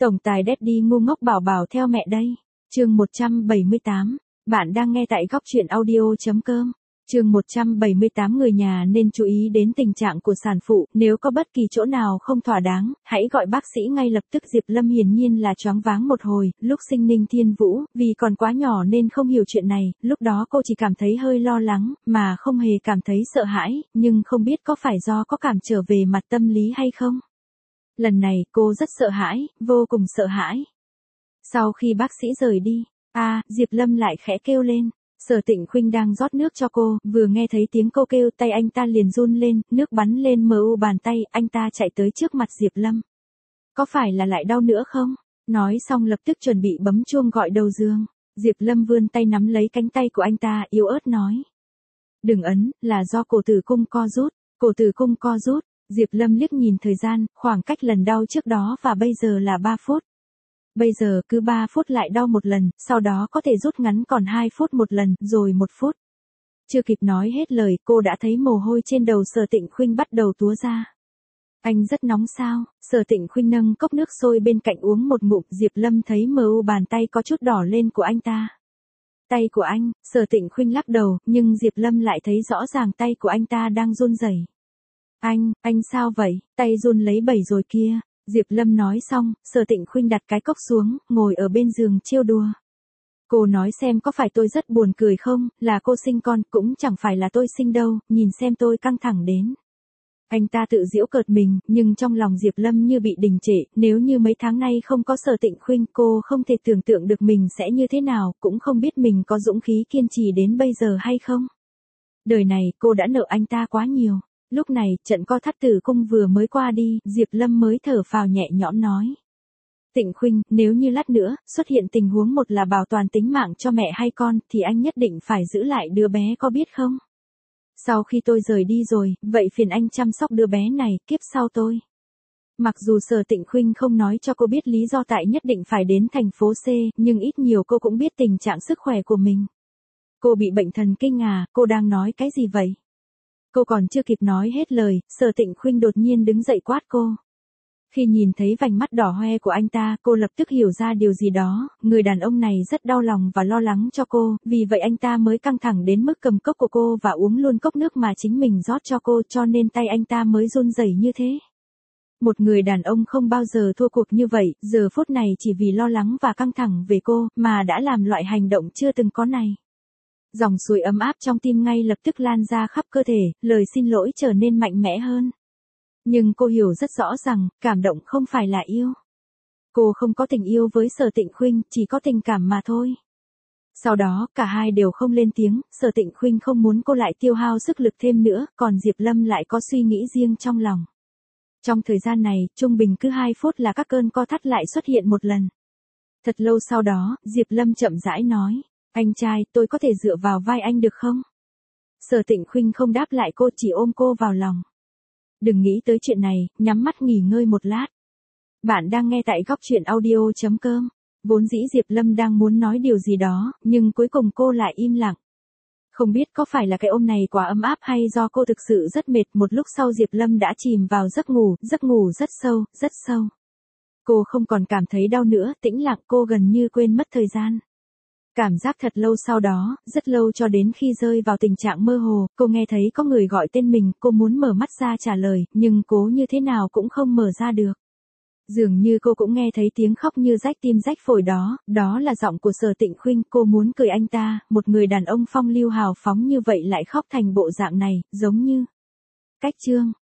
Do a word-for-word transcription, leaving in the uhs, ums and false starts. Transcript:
Tổng tài Daddy ngu ngốc bảo bảo theo mẹ đây. Chương một trăm bảy mươi tám. Bạn đang nghe tại góc truyện audio.com. Chương một trăm bảy mươi tám. Người nhà nên chú ý đến tình trạng của sản phụ, nếu có bất kỳ chỗ nào không thỏa đáng, hãy gọi bác sĩ ngay lập tức. Diệp Lâm hiển nhiên là choáng váng một hồi, lúc sinh Ninh Thiên Vũ, vì còn quá nhỏ nên không hiểu chuyện này, lúc đó cô chỉ cảm thấy hơi lo lắng, mà không hề cảm thấy sợ hãi, nhưng không biết có phải do có cảm trở về mặt tâm lý hay không. Lần này cô rất sợ hãi, vô cùng sợ hãi. Sau khi bác sĩ rời đi, a Diệp Lâm lại khẽ kêu lên. Sở Tịnh Khuynh đang rót nước cho cô, vừa nghe thấy tiếng cô kêu tay anh ta liền run lên, nước bắn lên mờ u bàn tay, anh ta chạy tới trước mặt Diệp Lâm. Có phải là lại đau nữa không? Nói xong lập tức chuẩn bị bấm chuông gọi đầu giường. Diệp Lâm vươn tay nắm lấy cánh tay của anh ta, yếu ớt nói. Đừng ấn, là do cổ tử cung co rút, cổ tử cung co rút. Diệp Lâm liếc nhìn thời gian, khoảng cách lần đau trước đó và bây giờ là ba phút. Bây giờ cứ ba phút lại đau một lần, sau đó có thể rút ngắn còn hai phút một lần, rồi một phút. Chưa kịp nói hết lời, cô đã thấy mồ hôi trên đầu Sở Tịnh Khuynh bắt đầu túa ra. Anh rất nóng sao? Sở Tịnh Khuynh nâng cốc nước sôi bên cạnh uống một ngụm. Diệp Lâm thấy mờ u bàn tay có chút đỏ lên của anh ta. Tay của anh, Sở Tịnh Khuynh lắc đầu, nhưng Diệp Lâm lại thấy rõ ràng tay của anh ta đang run rẩy. Anh, anh sao vậy? Tay run lấy bẩy rồi kia. Diệp Lâm nói xong, Sở Tịnh Khuynh đặt cái cốc xuống, ngồi ở bên giường trêu đùa. Cô nói xem có phải tôi rất buồn cười không, là cô sinh con, cũng chẳng phải là tôi sinh đâu, nhìn xem tôi căng thẳng đến. Anh ta tự giễu cợt mình, nhưng trong lòng Diệp Lâm như bị đình trệ, nếu như mấy tháng nay không có Sở Tịnh Khuynh, cô không thể tưởng tượng được mình sẽ như thế nào, cũng không biết mình có dũng khí kiên trì đến bây giờ hay không. Đời này, cô đã nợ anh ta quá nhiều. Lúc này, trận co thắt tử cung vừa mới qua đi, Diệp Lâm mới thở phào nhẹ nhõm nói. Tịnh Khuynh, nếu như lát nữa, xuất hiện tình huống một là bảo toàn tính mạng cho mẹ hay con, thì anh nhất định phải giữ lại đứa bé có biết không? Sau khi tôi rời đi rồi, vậy phiền anh chăm sóc đứa bé này, kiếp sau tôi. Mặc dù Sở Tịnh Khuynh không nói cho cô biết lý do tại nhất định phải đến thành phố C, nhưng ít nhiều cô cũng biết tình trạng sức khỏe của mình. Cô bị bệnh thần kinh à, cô đang nói cái gì vậy? Cô còn chưa kịp nói hết lời, Sở Tịnh Khuynh đột nhiên đứng dậy quát cô. Khi nhìn thấy vành mắt đỏ hoe của anh ta, cô lập tức hiểu ra điều gì đó, người đàn ông này rất đau lòng và lo lắng cho cô, vì vậy anh ta mới căng thẳng đến mức cầm cốc của cô và uống luôn cốc nước mà chính mình rót cho cô, cho nên tay anh ta mới run rẩy như thế. Một người đàn ông không bao giờ thua cuộc như vậy, giờ phút này chỉ vì lo lắng và căng thẳng về cô, mà đã làm loại hành động chưa từng có này. Dòng suối ấm áp trong tim ngay lập tức lan ra khắp cơ thể, lời xin lỗi trở nên mạnh mẽ hơn. Nhưng cô hiểu rất rõ rằng, cảm động không phải là yêu. Cô không có tình yêu với Sở Tịnh Khuynh, chỉ có tình cảm mà thôi. Sau đó, cả hai đều không lên tiếng, Sở Tịnh Khuynh không muốn cô lại tiêu hao sức lực thêm nữa, còn Diệp Lâm lại có suy nghĩ riêng trong lòng. Trong thời gian này, trung bình cứ hai phút là các cơn co thắt lại xuất hiện một lần. Thật lâu sau đó, Diệp Lâm chậm rãi nói. Anh trai, tôi có thể dựa vào vai anh được không? Sở Tịnh Khuynh không đáp lại cô, chỉ ôm cô vào lòng. Đừng nghĩ tới chuyện này, nhắm mắt nghỉ ngơi một lát. Bạn đang nghe tại góc truyện audio.com. Vốn dĩ Diệp Lâm đang muốn nói điều gì đó, nhưng cuối cùng cô lại im lặng. Không biết có phải là cái ôm này quá ấm áp hay do cô thực sự rất mệt. Một lúc sau Diệp Lâm đã chìm vào giấc ngủ, giấc ngủ rất sâu, rất sâu. Cô không còn cảm thấy đau nữa, tĩnh lặng, cô gần như quên mất thời gian. Cảm giác thật lâu sau đó, rất lâu cho đến khi rơi vào tình trạng mơ hồ, cô nghe thấy có người gọi tên mình, cô muốn mở mắt ra trả lời, nhưng cố như thế nào cũng không mở ra được. Dường như cô cũng nghe thấy tiếng khóc như rách tim rách phổi đó, đó là giọng của Sở Tịnh Khuynh, cô muốn cười anh ta, một người đàn ông phong lưu hào phóng như vậy lại khóc thành bộ dạng này, giống như. Cách chương.